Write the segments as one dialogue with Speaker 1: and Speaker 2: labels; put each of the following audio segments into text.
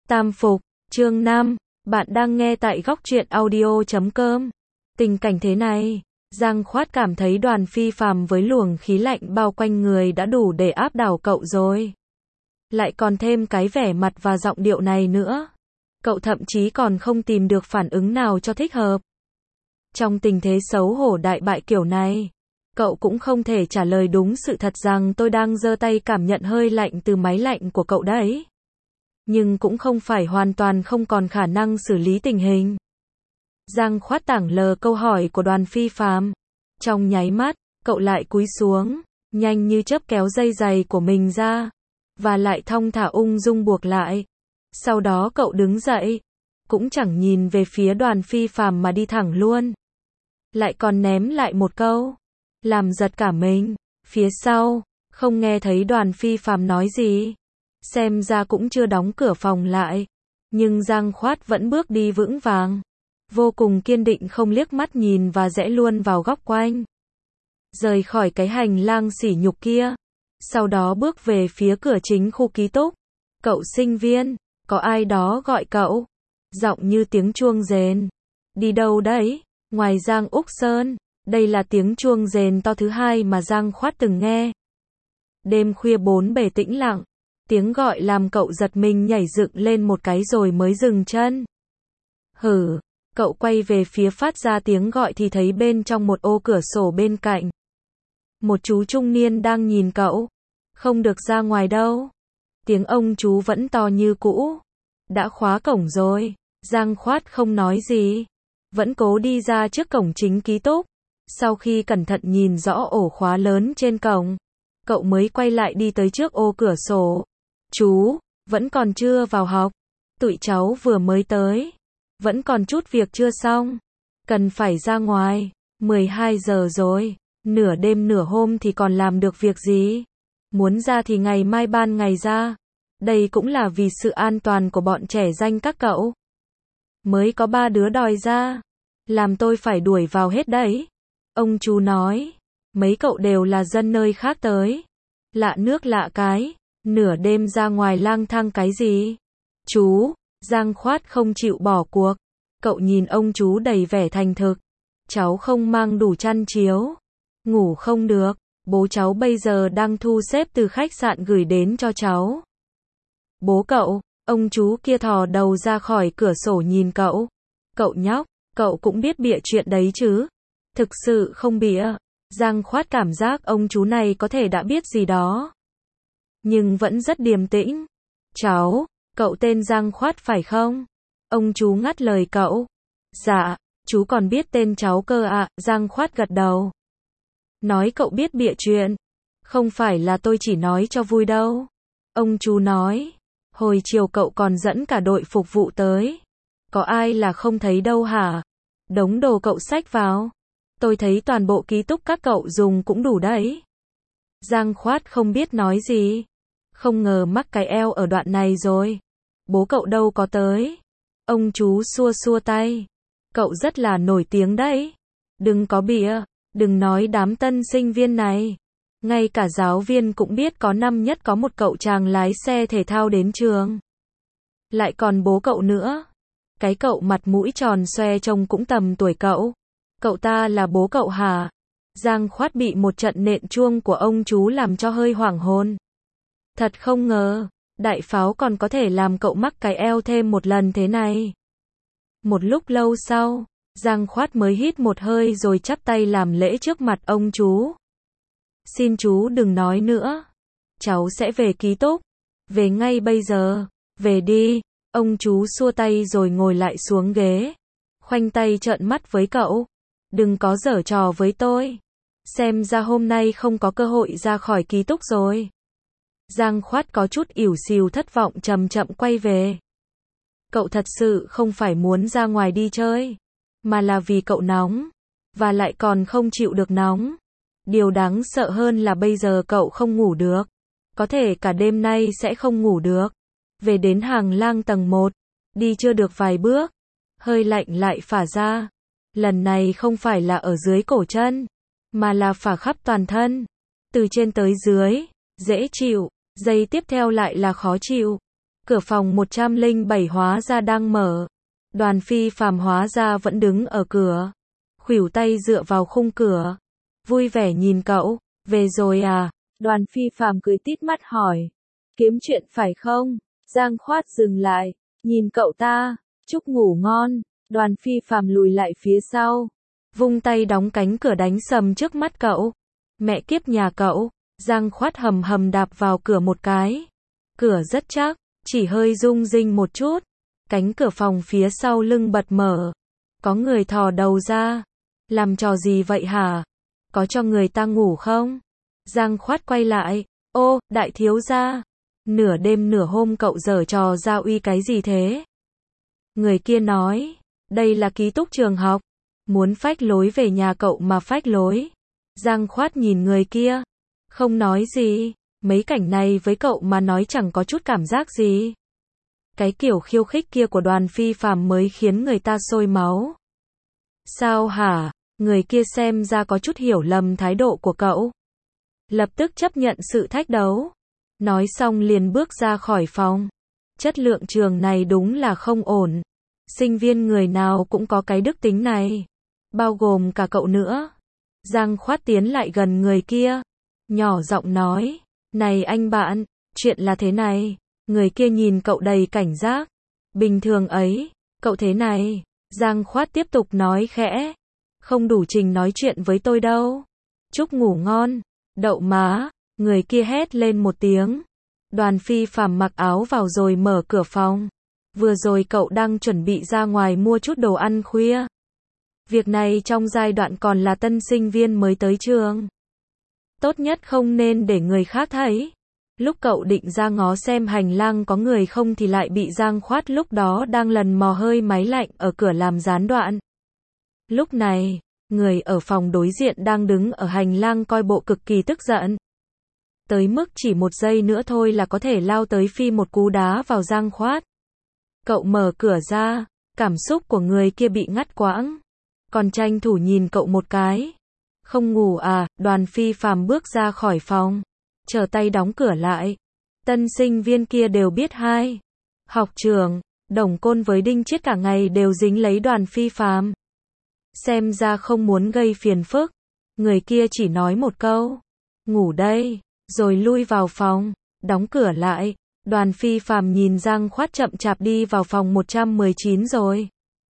Speaker 1: Tam Phục, chương 5, bạn đang nghe tại góc truyện audio.com. Tình cảnh thế này, Giang Khoát cảm thấy Đoàn Phi Phàm với luồng khí lạnh bao quanh người đã đủ để áp đảo cậu rồi. Lại còn thêm cái vẻ mặt và giọng điệu này nữa. Cậu thậm chí còn không tìm được phản ứng nào cho thích hợp. Trong tình thế xấu hổ đại bại kiểu này, cậu cũng không thể trả lời đúng sự thật rằng tôi đang giơ tay cảm nhận hơi lạnh từ máy lạnh của cậu đấy. Nhưng cũng không phải hoàn toàn không còn khả năng xử lý tình hình. Giang Khoát tảng lờ câu hỏi của Đoàn Phi Phàm. Trong nháy mắt, cậu lại cúi xuống, nhanh như chớp kéo dây giày của mình ra, và lại thong thả ung dung buộc lại. Sau đó cậu đứng dậy, cũng chẳng nhìn về phía Đoàn Phi Phàm mà đi thẳng luôn. Lại còn ném lại một câu, làm giật cả mình. Phía sau, không nghe thấy Đoàn Phi Phàm nói gì. Xem ra cũng chưa đóng cửa phòng lại. Nhưng Giang Khoát vẫn bước đi vững vàng, vô cùng kiên định, không liếc mắt nhìn và rẽ luôn vào góc quanh. Rời khỏi cái hành lang sỉ nhục kia. Sau đó bước về phía cửa chính khu ký túc. Cậu sinh viên, có ai đó gọi cậu. Giọng như tiếng chuông rền. Đi đâu đấy? Ngoài Giang Úc Sơn. Đây là tiếng chuông rền to thứ hai mà Giang Khoát từng nghe. Đêm khuya bốn bề tĩnh lặng. Tiếng gọi làm cậu giật mình nhảy dựng lên một cái rồi mới dừng chân. Hử, cậu quay về phía phát ra tiếng gọi thì thấy bên trong một ô cửa sổ bên cạnh. Một chú trung niên đang nhìn cậu. Không được ra ngoài đâu. Tiếng ông chú vẫn to như cũ. Đã khóa cổng rồi. Giang Khoát không nói gì. Vẫn cố đi ra trước cổng chính ký túc. Sau khi cẩn thận nhìn rõ ổ khóa lớn trên cổng, cậu mới quay lại đi tới trước ô cửa sổ. Chú, vẫn còn chưa vào học. Tụi cháu vừa mới tới. Vẫn còn chút việc chưa xong. Cần phải ra ngoài. 12 giờ rồi. Nửa đêm nửa hôm thì còn làm được việc gì? Muốn ra thì ngày mai ban ngày ra. Đây cũng là vì sự an toàn của bọn trẻ danh các cậu. Mới có 3 đứa đòi ra. Làm tôi phải đuổi vào hết đấy. Ông chú nói. Mấy cậu đều là dân nơi khác tới. Lạ nước lạ cái. Nửa đêm ra ngoài lang thang cái gì? Chú, Giang Khoát không chịu bỏ cuộc. Cậu nhìn ông chú đầy vẻ thành thực. Cháu không mang đủ chăn chiếu. Ngủ không được. Bố cháu bây giờ đang thu xếp từ khách sạn gửi đến cho cháu. Bố cậu, ông chú kia thò đầu ra khỏi cửa sổ nhìn cậu. Cậu nhóc, cậu cũng biết bịa chuyện đấy chứ? Thực sự không bịa. Giang Khoát cảm giác ông chú này có thể đã biết gì đó. Nhưng vẫn rất điềm tĩnh. Cháu, cậu tên Giang Khoát phải không? Ông chú ngắt lời cậu. Dạ, chú còn biết tên cháu cơ ạ. Giang Khoát gật đầu. Nói cậu biết bịa chuyện. Không phải là tôi chỉ nói cho vui đâu. Ông chú nói. Hồi chiều cậu còn dẫn cả đội phục vụ tới. Có ai là không thấy đâu hả? Đống đồ cậu xách vào. Tôi thấy toàn bộ ký túc các cậu dùng cũng đủ đấy. Giang Khoát không biết nói gì. Không ngờ mắc cái eo ở đoạn này rồi. Bố cậu đâu có tới. Ông chú xua xua tay. Cậu rất là nổi tiếng đấy. Đừng có bịa. Đừng nói đám tân sinh viên này. Ngay cả giáo viên cũng biết có năm nhất có một cậu chàng lái xe thể thao đến trường. Lại còn bố cậu nữa. Cái cậu mặt mũi tròn xoe trông cũng tầm tuổi cậu. Cậu ta là bố cậu hả? Giang Khoát bị một trận nện chuông của ông chú làm cho hơi hoảng hồn. Thật không ngờ, đại pháo còn có thể làm cậu mắc cái eo thêm một lần thế này. Một lúc lâu sau, Giang Khoát mới hít một hơi rồi chắp tay làm lễ trước mặt ông chú. Xin chú đừng nói nữa. Cháu sẽ về ký túc. Về ngay bây giờ. Về đi. Ông chú xua tay rồi ngồi lại xuống ghế. Khoanh tay trợn mắt với cậu. Đừng có giở trò với tôi. Xem ra hôm nay không có cơ hội ra khỏi ký túc rồi. Giang Khoát có chút ỉu xìu thất vọng chậm chậm quay về. Cậu thật sự không phải muốn ra ngoài đi chơi. Mà là vì cậu nóng. Và lại còn không chịu được nóng. Điều đáng sợ hơn là bây giờ cậu không ngủ được. Có thể cả đêm nay sẽ không ngủ được. Về đến hàng lang tầng 1. Đi chưa được vài bước. Hơi lạnh lại phả ra. Lần này không phải là ở dưới cổ chân. Mà là phả khắp toàn thân. Từ trên tới dưới. Dễ chịu. Giây tiếp theo lại là khó chịu. Cửa phòng 107 hóa ra đang mở. Đoàn Phi Phàm hóa ra vẫn đứng ở cửa. Khuỷu tay dựa vào khung cửa. Vui vẻ nhìn cậu. Về rồi à? Đoàn Phi Phàm cười tít mắt hỏi. Kiếm chuyện phải không? Giang Khoát dừng lại. Nhìn cậu ta. Chúc ngủ ngon. Đoàn Phi Phàm lùi lại phía sau. Vung tay đóng cánh cửa đánh sầm trước mắt cậu. Mẹ kiếp nhà cậu. Giang Khoát hầm hầm đạp vào cửa một cái. Cửa rất chắc. Chỉ hơi rung rinh một chút. Cánh cửa phòng phía sau lưng bật mở. Có người thò đầu ra. Làm trò gì vậy hả? Có cho người ta ngủ không? Giang Khoát quay lại. Ô, đại thiếu gia. Nửa đêm nửa hôm cậu giở trò gia uy cái gì thế? Người kia nói. Đây là ký túc trường học. Muốn phách lối về nhà cậu mà phách lối. Giang Khoát nhìn người kia. Không nói gì. Mấy cảnh này với cậu mà nói chẳng có chút cảm giác gì. Cái kiểu khiêu khích kia của Đoàn Phi Phàm mới khiến người ta sôi máu. Sao hả? Người kia xem ra có chút hiểu lầm thái độ của cậu. Lập tức chấp nhận sự thách đấu. Nói xong liền bước ra khỏi phòng. Chất lượng trường này đúng là không ổn. Sinh viên người nào cũng có cái đức tính này. Bao gồm cả cậu nữa. Giang Khoát tiến lại gần người kia. Nhỏ giọng nói. Này anh bạn, chuyện là thế này. Người kia nhìn cậu đầy cảnh giác. Bình thường ấy, cậu thế này. Giang Khoát tiếp tục nói khẽ. Không đủ trình nói chuyện với tôi đâu. Chúc ngủ ngon. Đậu má. Người kia hét lên một tiếng. Đoàn Phi Phàm mặc áo vào rồi mở cửa phòng. Vừa rồi cậu đang chuẩn bị ra ngoài mua chút đồ ăn khuya. Việc này trong giai đoạn còn là tân sinh viên mới tới trường. Tốt nhất không nên để người khác thấy. Lúc cậu định ra ngó xem hành lang có người không thì lại bị Giang Khoát lúc đó đang lần mò hơi máy lạnh ở cửa làm gián đoạn. Lúc này, người ở phòng đối diện đang đứng ở hành lang coi bộ cực kỳ tức giận. Tới mức chỉ một giây nữa thôi là có thể lao tới phi một cú đá vào Giang Khoát. Cậu mở cửa ra, cảm xúc của người kia bị ngắt quãng. Còn tranh thủ nhìn cậu một cái. Không ngủ à? Đoàn Phi Phàm bước ra khỏi phòng. Trở tay đóng cửa lại. Tân sinh viên kia đều biết hai. Học trường, Đồng Côn với Đinh Chiết cả ngày đều dính lấy Đoàn Phi Phàm. Xem ra không muốn gây phiền phức. Người kia chỉ nói một câu. Ngủ đây. Rồi lui vào phòng. Đóng cửa lại. Đoàn Phi Phàm nhìn Giang Khoát chậm chạp đi vào phòng 119 rồi.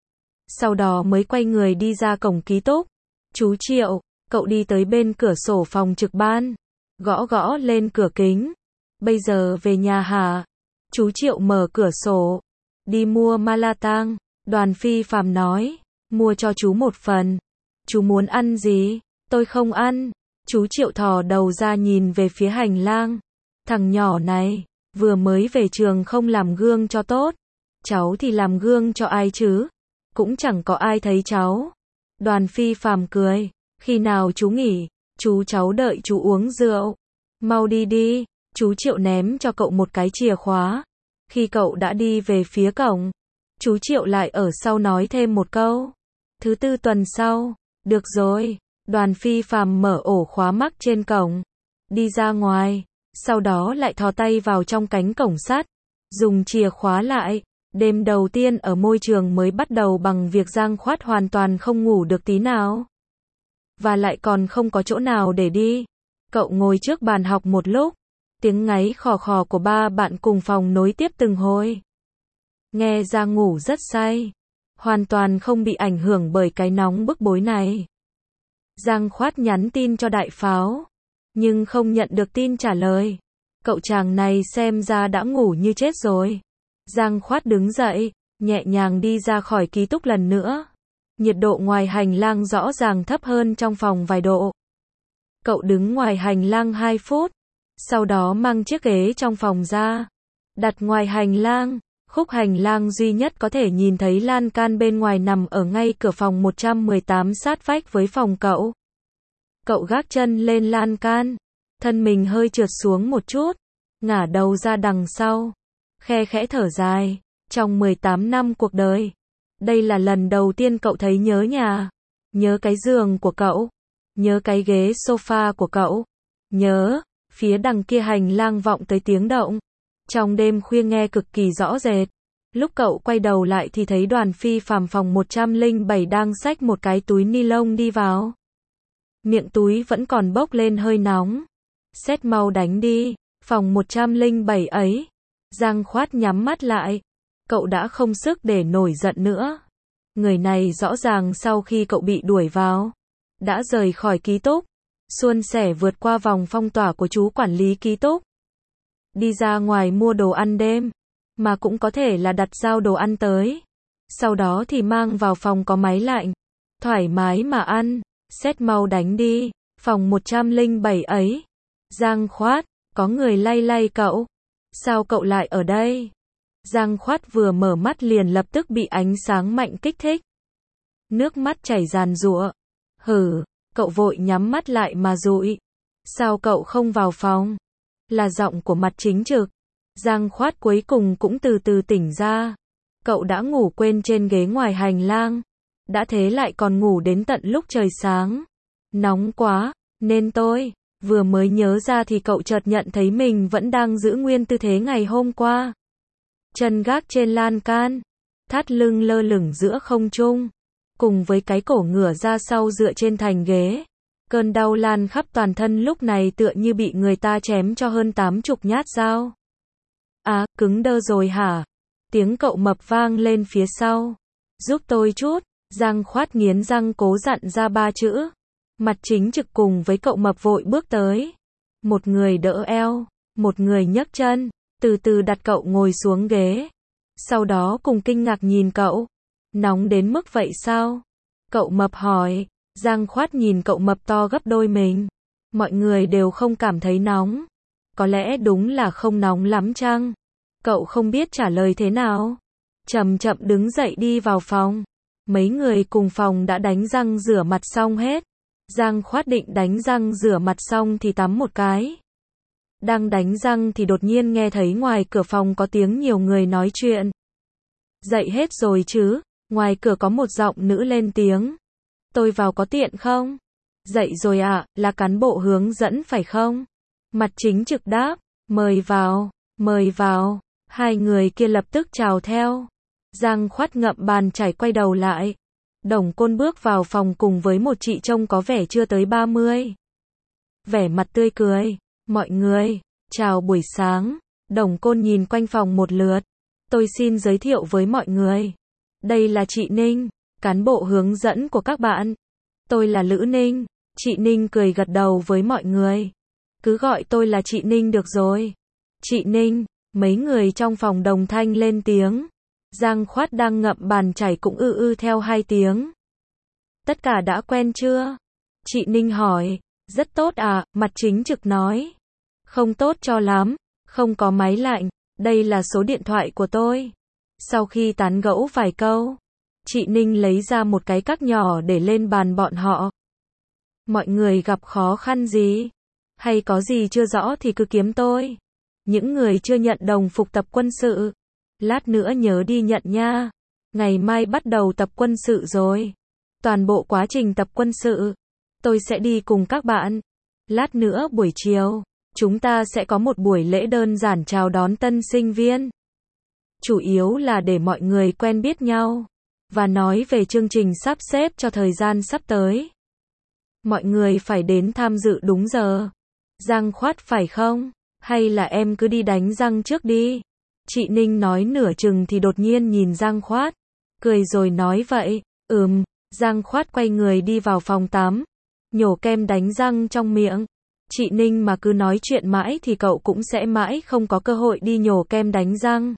Speaker 1: Sau đó mới quay người đi ra cổng ký túc. Chú Triệu, cậu đi tới bên cửa sổ phòng trực ban. Gõ gõ lên cửa kính. Bây giờ về nhà hả? Chú Triệu mở cửa sổ. Đi mua Malatang. Đoàn Phi Phàm nói. Mua cho chú một phần. Chú muốn ăn gì? Tôi không ăn. Chú Triệu thò đầu ra nhìn về phía hành lang. Thằng nhỏ này, vừa mới về trường không làm gương cho tốt. Cháu thì làm gương cho ai chứ? Cũng chẳng có ai thấy cháu. Đoàn Phi Phàm cười. Khi nào chú nghỉ? Chú cháu đợi chú uống rượu. Mau đi đi. Chú Triệu ném cho cậu một cái chìa khóa. Khi cậu đã đi về phía cổng, chú Triệu lại ở sau nói thêm một câu. Thứ tư tuần sau. Được rồi. Đoàn Phi Phàm mở ổ khóa mắc trên cổng. Đi ra ngoài. Sau đó lại thò tay vào trong cánh cổng sắt. Dùng chìa khóa lại. Đêm đầu tiên ở môi trường mới bắt đầu bằng việc Giang Khoát hoàn toàn không ngủ được tí nào. Và lại còn không có chỗ nào để đi. Cậu ngồi trước bàn học một lúc. Tiếng ngáy khò khò của ba bạn cùng phòng nối tiếp từng hồi. Nghe ra ngủ rất say. Hoàn toàn không bị ảnh hưởng bởi cái nóng bức bối này. Giang Khoát nhắn tin cho Đại Pháo. Nhưng không nhận được tin trả lời. Cậu chàng này xem ra đã ngủ như chết rồi. Giang Khoát đứng dậy, nhẹ nhàng đi ra khỏi ký túc lần nữa. Nhiệt độ ngoài hành lang rõ ràng thấp hơn trong phòng vài độ. Cậu đứng ngoài hành lang 2 phút. Sau đó mang chiếc ghế trong phòng ra. Đặt ngoài hành lang. Khúc hành lang duy nhất có thể nhìn thấy lan can bên ngoài nằm ở ngay cửa phòng 118 sát vách với phòng cậu. Cậu gác chân lên lan can. Thân mình hơi trượt xuống một chút. Ngả đầu ra đằng sau. Khe khẽ thở dài. Trong 18 năm cuộc đời. Đây là lần đầu tiên cậu thấy nhớ nhà. Nhớ cái giường của cậu. Nhớ cái ghế sofa của cậu. Nhớ, phía đằng kia hành lang vọng tới tiếng động. Trong đêm khuya nghe cực kỳ rõ rệt. Lúc cậu quay đầu lại thì thấy Đoàn Phi Phàm phòng 107 đang xách một cái túi ni lông đi vào. Miệng túi vẫn còn bốc lên hơi nóng. Sét mau đánh đi, phòng 107 ấy. Giang Khoát nhắm mắt lại. Cậu đã không sức để nổi giận nữa. Người này rõ ràng sau khi cậu bị đuổi vào, đã rời khỏi ký túc, suôn sẻ vượt qua vòng phong tỏa của chú quản lý ký túc. Đi ra ngoài mua đồ ăn đêm, mà cũng có thể là đặt giao đồ ăn tới. Sau đó thì mang vào phòng có máy lạnh, thoải mái mà ăn. Sét mau đánh đi, phòng 107 ấy. Giang Khoát, có người lay lay cậu. Sao cậu lại ở đây? Giang Khoát vừa mở mắt liền lập tức bị ánh sáng mạnh kích thích. Nước mắt chảy ràn rụa. Hử, cậu vội nhắm mắt lại mà dụi. Sao cậu không vào phòng? Là giọng của Mặt Chính Trực. Giang Khoát cuối cùng cũng từ từ tỉnh ra. Cậu đã ngủ quên trên ghế ngoài hành lang. Đã thế lại còn ngủ đến tận lúc trời sáng. Nóng quá, nên tôi vừa mới nhớ ra thì cậu chợt nhận thấy mình vẫn đang giữ nguyên tư thế ngày hôm qua. Chân gác trên lan can, thắt lưng lơ lửng giữa không trung, cùng với cái cổ ngửa ra sau dựa trên thành ghế. Cơn đau lan khắp toàn thân lúc này tựa như bị người ta chém cho hơn 80 nhát dao. À, cứng đơ rồi hả? Tiếng cậu mập vang lên phía sau. Giúp tôi chút. Giang Khoát nghiến răng cố dặn ra 3 chữ. Mặt Chính Trực cùng với cậu mập vội bước tới. Một người đỡ eo, một người nhấc chân, từ từ đặt cậu ngồi xuống ghế. Sau đó cùng kinh ngạc nhìn cậu. Nóng đến mức vậy sao? Cậu mập hỏi. Giang Khoát nhìn cậu mập to gấp đôi mình. Mọi người đều không cảm thấy nóng. Có lẽ đúng là không nóng lắm chăng? Cậu không biết trả lời thế nào. Chậm chậm đứng dậy đi vào phòng. Mấy người cùng phòng đã đánh răng rửa mặt xong hết. Giang Khoát định đánh răng rửa mặt xong thì tắm một cái. Đang đánh răng thì đột nhiên nghe thấy ngoài cửa phòng có tiếng nhiều người nói chuyện. Dậy hết rồi chứ? Ngoài cửa có một giọng nữ lên tiếng. Tôi vào có tiện không? Dậy rồi ạ, là cán bộ hướng dẫn phải không? Mặt Chính Trực đáp. Mời vào, mời vào. Hai người kia lập tức chào theo. Giang Khoát ngậm bàn chải quay đầu lại. Đồng Côn bước vào phòng cùng với một chị trông có vẻ chưa tới 30. Vẻ mặt tươi cười. Mọi người, chào buổi sáng. Đồng Côn nhìn quanh phòng một lượt. Tôi xin giới thiệu với mọi người. Đây là chị Ninh, cán bộ hướng dẫn của các bạn. Tôi là Lữ Ninh. Chị Ninh cười gật đầu với mọi người. Cứ gọi tôi là chị Ninh được rồi. Chị Ninh, mấy người trong phòng đồng thanh lên tiếng. Giang Khoát đang ngậm bàn chải cũng theo 2 tiếng. Tất cả đã quen chưa? Chị Ninh hỏi. Rất tốt à, Mặt Chính Trực nói. Không tốt cho lắm, không có máy lạnh, đây là số điện thoại của tôi. Sau khi tán gẫu vài câu, chị Ninh lấy ra một cái cắc nhỏ để lên bàn bọn họ. Mọi người gặp khó khăn gì? Hay có gì chưa rõ thì cứ kiếm tôi. Những người chưa nhận đồng phục tập quân sự, lát nữa nhớ đi nhận nha. Ngày mai bắt đầu tập quân sự rồi. Toàn bộ quá trình tập quân sự, tôi sẽ đi cùng các bạn. Lát nữa buổi chiều, chúng ta sẽ có một buổi lễ đơn giản chào đón tân sinh viên. Chủ yếu là để mọi người quen biết nhau, và nói về chương trình sắp xếp cho thời gian sắp tới. Mọi người phải đến tham dự đúng giờ. Giang Khoát phải không? Hay là em cứ đi đánh răng trước đi? Chị Ninh nói nửa chừng thì đột nhiên nhìn Giang Khoát, cười rồi nói vậy. Giang Khoát quay người đi vào phòng tắm, nhổ kem đánh răng trong miệng. Chị Ninh mà cứ nói chuyện mãi thì cậu cũng sẽ mãi không có cơ hội đi nhổ kem đánh răng.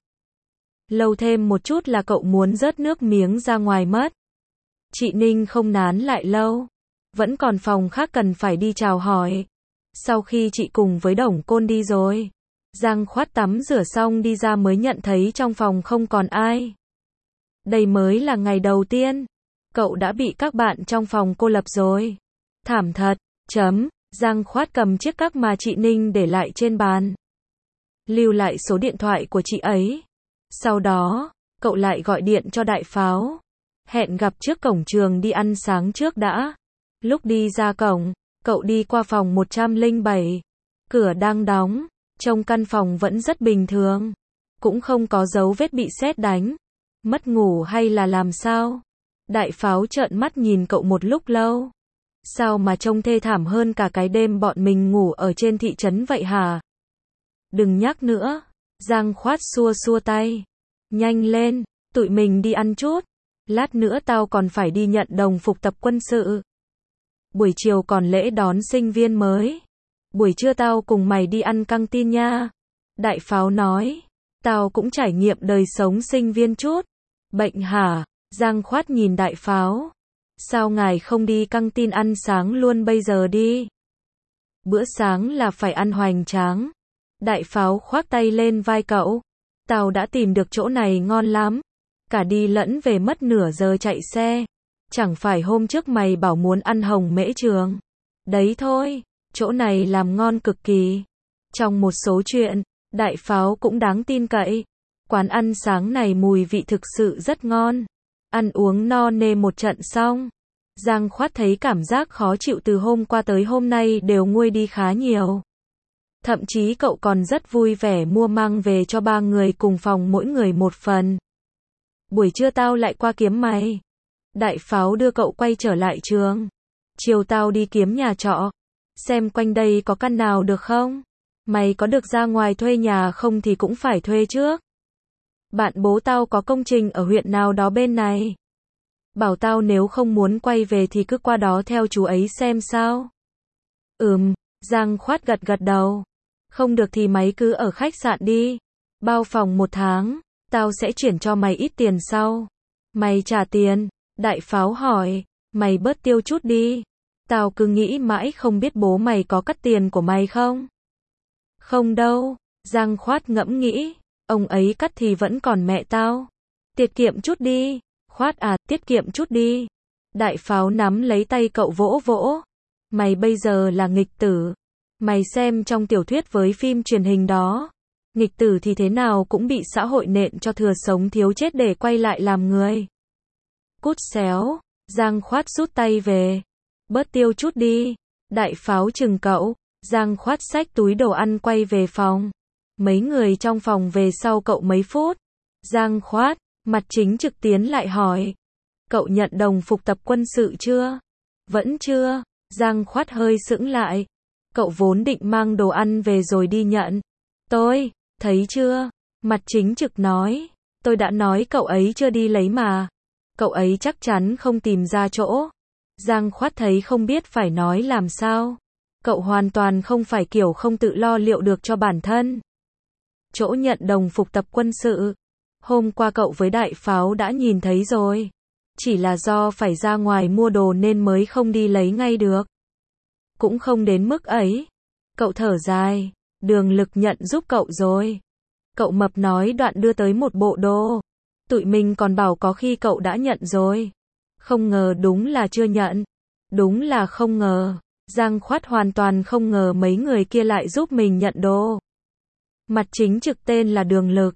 Speaker 1: Lâu thêm một chút là cậu muốn rớt nước miếng ra ngoài mất. Chị Ninh không nán lại lâu, vẫn còn phòng khác cần phải đi chào hỏi. Sau khi chị cùng với Đồng Côn đi rồi, Giang Khoát tắm rửa xong đi ra mới nhận thấy trong phòng không còn ai. Đây mới là ngày đầu tiên, cậu đã bị các bạn trong phòng cô lập rồi. Thảm thật, Giang Khoát cầm chiếc cắc mà chị Ninh để lại trên bàn, lưu lại số điện thoại của chị ấy. Sau đó, cậu lại gọi điện cho Đại Pháo, hẹn gặp trước cổng trường đi ăn sáng trước đã. Lúc đi ra cổng, cậu đi qua phòng 107, cửa đang đóng, Trong căn phòng vẫn rất bình thường. Cũng không có dấu vết bị sét đánh. Mất ngủ hay là làm sao? Đại Pháo trợn mắt nhìn cậu một lúc lâu. Sao mà trông thê thảm hơn cả cái đêm bọn mình ngủ ở trên thị trấn vậy hả? Đừng nhắc nữa. Giang Khoát xua xua tay. Nhanh lên, tụi mình đi ăn chút. Lát nữa tao còn phải đi nhận đồng phục tập quân sự. Buổi chiều còn lễ đón sinh viên mới. Buổi trưa tao cùng mày đi ăn căng tin nha. Đại Pháo nói. Tao cũng trải nghiệm đời sống sinh viên chút. Bệnh hả? Giang Khoát nhìn Đại Pháo. Sao ngài không đi căng tin ăn sáng luôn bây giờ đi? Bữa sáng là phải ăn hoành tráng. Đại Pháo khoác tay lên vai cậu. Tao đã tìm được chỗ này ngon lắm. Cả đi lẫn về mất nửa giờ chạy xe. Chẳng phải hôm trước mày bảo muốn ăn hồng mễ trường. Đấy thôi, chỗ này làm ngon cực kỳ. Trong một số chuyện, Đại Pháo cũng đáng tin cậy. Quán ăn sáng này mùi vị thực sự rất ngon. Ăn uống no nê một trận xong. Giang Khoát thấy cảm giác khó chịu từ hôm qua tới hôm nay đều nguôi đi khá nhiều. Thậm chí cậu còn rất vui vẻ mua mang về cho 3 người cùng phòng mỗi người một phần. Buổi trưa tao lại qua kiếm mày. Đại Pháo đưa cậu quay trở lại trường. Chiều tao đi kiếm nhà trọ. Xem quanh đây có căn nào được không? Mày có được ra ngoài thuê nhà không thì cũng phải thuê trước. Bạn bố tao có công trình ở huyện nào đó bên này. Bảo tao nếu không muốn quay về thì cứ qua đó theo chú ấy xem sao. Giang Khoát gật gật đầu. Không được thì mày cứ ở khách sạn đi. Bao phòng 1 tháng, tao sẽ chuyển cho mày ít tiền sau. Mày trả tiền? Đại Pháo hỏi. Mày bớt tiêu chút đi. Tao cứ nghĩ mãi không biết bố mày có cắt tiền của mày không? Không đâu. Giang Khoát ngẫm nghĩ. Ông ấy cắt thì vẫn còn mẹ tao. Tiết kiệm chút đi. Khoát à, tiết kiệm chút đi. Đại Pháo nắm lấy tay cậu vỗ vỗ. Mày bây giờ là nghịch tử. Mày xem trong tiểu thuyết với phim truyền hình đó. Nghịch tử thì thế nào cũng bị xã hội nện cho thừa sống thiếu chết để quay lại làm người. Cút xéo. Giang Khoát rút tay về. Bớt tiêu chút đi. Đại Pháo chừng cậu. Giang Khoát xách túi đồ ăn quay về phòng. Mấy người trong phòng về sau cậu mấy phút. Giang Khoát, Mặt Chính Trực tiến lại hỏi. Cậu nhận đồng phục tập quân sự chưa? Vẫn chưa. Giang Khoát hơi sững lại. Cậu vốn định mang đồ ăn về rồi đi nhận. Tôi, thấy chưa? Mặt Chính Trực nói. Tôi đã nói cậu ấy chưa đi lấy mà. Cậu ấy chắc chắn không tìm ra chỗ. Giang Khoát thấy không biết phải nói làm sao. Cậu hoàn toàn không phải kiểu không tự lo liệu được cho bản thân. Chỗ nhận đồng phục tập quân sự. Hôm qua cậu với Đại Pháo đã nhìn thấy rồi. Chỉ là do phải ra ngoài mua đồ nên mới không đi lấy ngay được. Cũng không đến mức ấy. Cậu thở dài. Đường Lực nhận giúp cậu rồi. Cậu Mập nói đoạn đưa tới một bộ đồ. Tụi mình còn bảo có khi cậu đã nhận rồi. Không ngờ đúng là chưa nhận. Đúng là không ngờ. Giang Khoát hoàn toàn không ngờ mấy người kia lại giúp mình nhận đồ. Mặt Chính Trực tên là Đường Lực.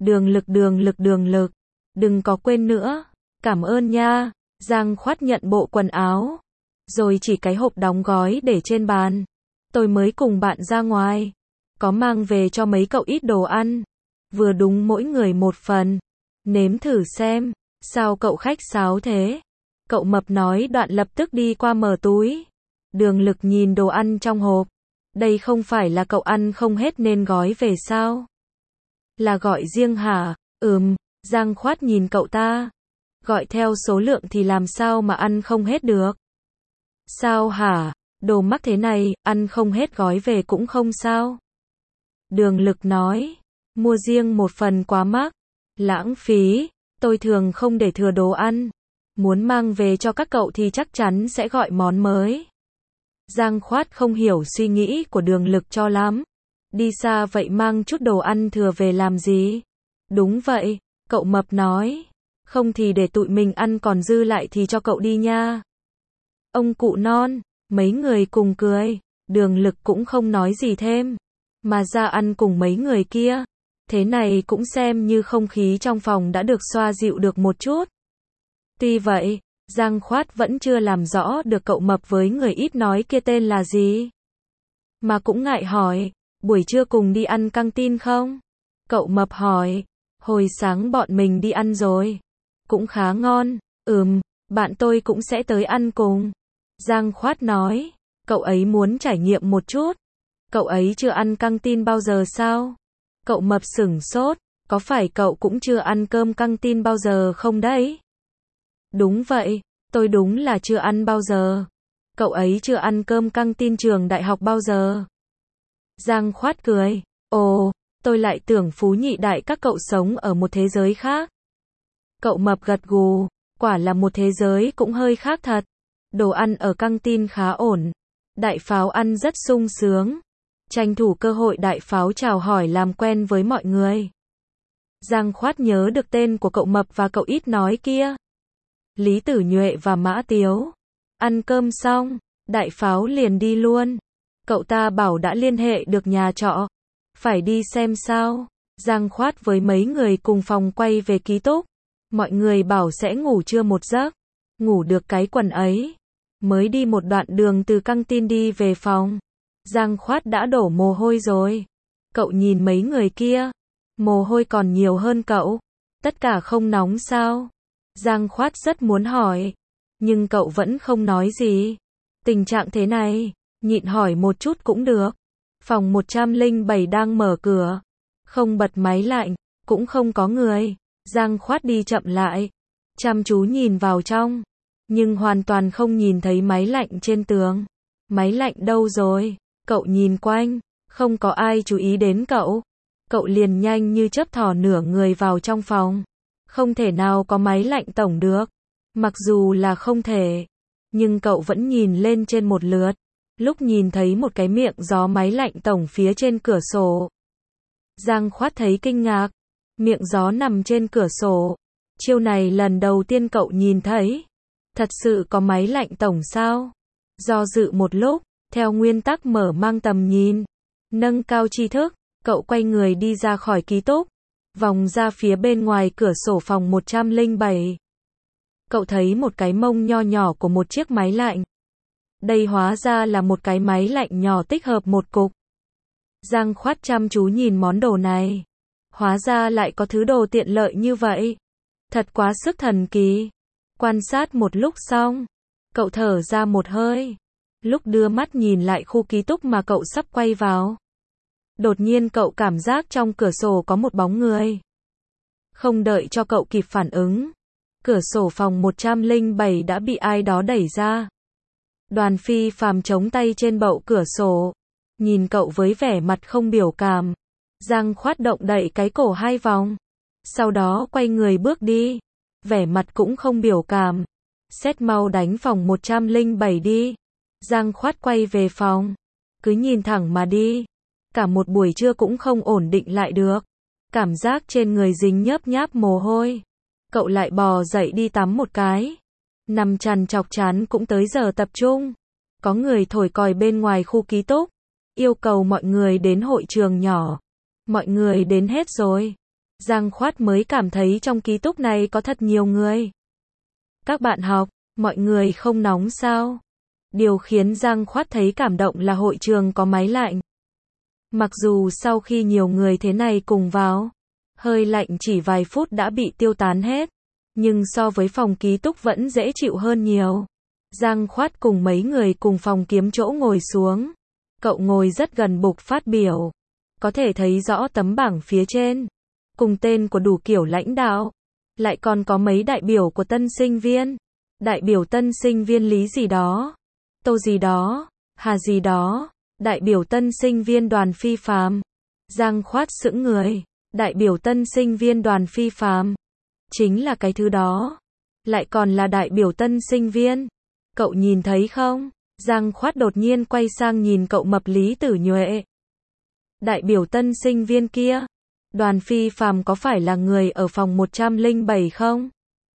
Speaker 1: Đường Lực. Đừng có quên nữa. Cảm ơn nha. Giang Khoát nhận bộ quần áo. Rồi chỉ cái hộp đóng gói để trên bàn. Tôi mới cùng bạn ra ngoài. Có mang về cho mấy cậu ít đồ ăn. Vừa đúng mỗi người một phần. Nếm thử xem. Sao cậu khách sáo thế? Cậu Mập nói đoạn lập tức đi qua mở túi. Đường Lực nhìn đồ ăn trong hộp. Đây không phải là cậu ăn không hết nên gói về sao? Là gọi riêng hả? Giang Khoát nhìn cậu ta. Gọi theo số lượng thì làm sao mà ăn không hết được? Sao hả? Đồ mắc thế này, ăn không hết gói về cũng không sao. Đường Lực nói. Mua riêng một phần quá mắc. Lãng phí. Tôi thường không để thừa đồ ăn. Muốn mang về cho các cậu thì chắc chắn sẽ gọi món mới. Giang Khoát không hiểu suy nghĩ của Đường Lực cho lắm. Đi xa vậy mang chút đồ ăn thừa về làm gì? Đúng vậy, cậu Mập nói. Không thì để tụi mình ăn còn dư lại thì cho cậu đi nha. Ông cụ non, mấy người cùng cười. Đường Lực cũng không nói gì thêm. Mà ra ăn cùng mấy người kia. Thế này cũng xem như không khí trong phòng đã được xoa dịu được một chút. Tuy vậy, Giang Khoát vẫn chưa làm rõ được cậu Mập với người ít nói kia tên là gì. Mà cũng ngại hỏi. buổi trưa cùng đi ăn căng tin không? Cậu mập hỏi. Hồi sáng bọn mình đi ăn rồi. Cũng khá ngon. Bạn tôi cũng sẽ tới ăn cùng. Giang Khoát nói. Cậu ấy muốn trải nghiệm một chút. Cậu ấy chưa ăn căng tin bao giờ sao? Cậu mập sửng sốt. Có phải cậu cũng chưa ăn cơm căng tin bao giờ không đấy? Đúng vậy, tôi đúng là chưa ăn bao giờ. Cậu ấy chưa ăn cơm căng tin trường đại học bao giờ. Giang Khoát cười. Ồ, tôi lại tưởng Phú Nhị Đại các cậu sống ở một thế giới khác. Cậu mập gật gù. Quả là một thế giới cũng hơi khác thật. Đồ ăn ở căng tin khá ổn. Đại pháo ăn rất sung sướng. Tranh thủ cơ hội đại pháo chào hỏi làm quen với mọi người. Giang Khoát nhớ được tên của cậu mập và cậu ít nói kia. Lý Tử Nhuệ và Mã Tiếu. Ăn cơm xong, đại pháo liền đi luôn. Cậu ta bảo đã liên hệ được nhà trọ. Phải đi xem sao. Giang Khoát với mấy người cùng phòng quay về ký túc. Mọi người bảo sẽ ngủ trưa một giấc. Ngủ được cái quần ấy. Mới đi một đoạn đường từ căng tin đi về phòng. Giang Khoát đã đổ mồ hôi rồi. Cậu nhìn mấy người kia. Mồ hôi còn nhiều hơn cậu. Tất cả không nóng sao? Giang Khoát rất muốn hỏi. Nhưng cậu vẫn không nói gì. Tình trạng thế này, nhịn hỏi một chút cũng được. Phòng 107 đang mở cửa. Không bật máy lạnh, cũng không có người. Giang Khoát đi chậm lại. Chăm chú nhìn vào trong. Nhưng hoàn toàn không nhìn thấy máy lạnh trên tường. Máy lạnh đâu rồi? Cậu nhìn quanh. Không có ai chú ý đến cậu. Cậu liền nhanh như chớp thò nửa người vào trong phòng. Không thể nào có máy lạnh tổng được. Mặc dù là không thể. Nhưng cậu vẫn nhìn lên trên một lượt. Lúc nhìn thấy một cái miệng gió máy lạnh tổng phía trên cửa sổ. Giang Khoát thấy kinh ngạc. Miệng gió nằm trên cửa sổ. Chiêu này lần đầu tiên cậu nhìn thấy. Thật sự có máy lạnh tổng sao? Do dự một lúc, theo nguyên tắc mở mang tầm nhìn, nâng cao tri thức, cậu quay người đi ra khỏi ký túc, vòng ra phía bên ngoài cửa sổ phòng 107. Cậu thấy một cái mông nho nhỏ của một chiếc máy lạnh. Đây hóa ra là một cái máy lạnh nhỏ tích hợp một cục. Giang Khoát chăm chú nhìn món đồ này. Hóa ra lại có thứ đồ tiện lợi như vậy. Thật quá sức thần kỳ. Quan sát một lúc xong, cậu thở ra một hơi. Lúc đưa mắt nhìn lại khu ký túc mà cậu sắp quay vào. Đột nhiên cậu cảm giác trong cửa sổ có một bóng người. Không đợi cho cậu kịp phản ứng. Cửa sổ phòng 107 đã bị ai đó đẩy ra. Đoàn Phi Phàm chống tay trên bậu cửa sổ. Nhìn cậu với vẻ mặt không biểu cảm. Giang Khoát động đậy cái cổ 2 vòng. Sau đó quay người bước đi. Vẻ mặt cũng không biểu cảm. Xét mau đánh phòng 107 đi. Giang Khoát quay về phòng. Cứ nhìn thẳng mà đi. Cả một buổi trưa cũng không ổn định lại được. Cảm giác trên người dính nhớp nháp mồ hôi. Cậu lại bò dậy đi tắm một cái. Nằm trằn trọc chán cũng tới giờ tập trung. Có người thổi còi bên ngoài khu ký túc. Yêu cầu mọi người đến hội trường nhỏ. Mọi người đến hết rồi. Giang Khoát mới cảm thấy trong ký túc này có thật nhiều người. Các bạn học, mọi người không nóng sao? Điều khiến Giang Khoát thấy cảm động là hội trường có máy lạnh. Mặc dù sau khi nhiều người thế này cùng vào, hơi lạnh chỉ vài phút đã bị tiêu tán hết. Nhưng so với phòng ký túc vẫn dễ chịu hơn nhiều. Giang Khoát cùng mấy người cùng phòng kiếm chỗ ngồi xuống. Cậu ngồi rất gần bục phát biểu. Có thể thấy rõ tấm bảng phía trên. Cùng tên của đủ kiểu lãnh đạo. Lại còn có mấy đại biểu của tân sinh viên. Đại biểu tân sinh viên Lý gì đó. Tô gì đó. Hà gì đó. Đại biểu tân sinh viên Đoàn Phi Phàm. Giang Khoát sững người. Đại biểu tân sinh viên Đoàn Phi Phàm. Chính là cái thứ đó. Lại còn là đại biểu tân sinh viên. Cậu nhìn thấy không? Giang Khoát đột nhiên quay sang nhìn cậu mập Lý Tử Nhuệ. Đại biểu tân sinh viên kia. Đoàn Phi Phàm có phải là người ở phòng 107 không?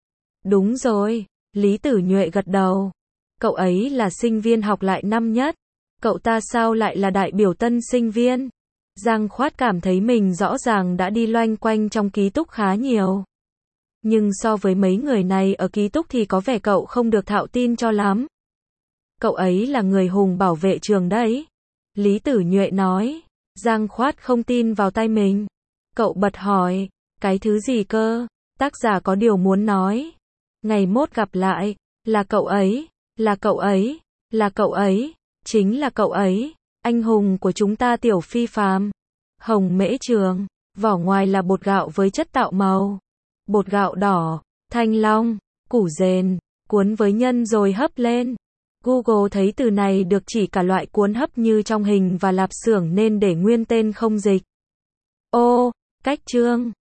Speaker 1: Đúng rồi. Lý Tử Nhuệ gật đầu. Cậu ấy là sinh viên học lại năm nhất. Cậu ta sao lại là đại biểu tân sinh viên? Giang Khoát cảm thấy mình rõ ràng đã đi loanh quanh trong ký túc khá nhiều. Nhưng so với mấy người này ở ký túc thì có vẻ cậu không được thạo tin cho lắm. Cậu ấy là người hùng bảo vệ trường đấy. Lý Tử Nhuệ nói. Giang Khoát không tin vào tai mình. Cậu bật hỏi, cái thứ gì cơ? Tác giả có điều muốn nói. Ngày mốt gặp lại, là cậu ấy, là cậu ấy, là cậu ấy, chính là cậu ấy, anh hùng của chúng ta Tiểu Phi Phàm. Hồng Mễ Trường, vỏ ngoài là bột gạo với chất tạo màu. Bột gạo đỏ, thanh long, củ dền, cuốn với nhân rồi hấp lên. Google thấy từ này được chỉ cả loại cuốn hấp như trong hình và lạp xưởng nên để nguyên tên không dịch. Ô, cách chương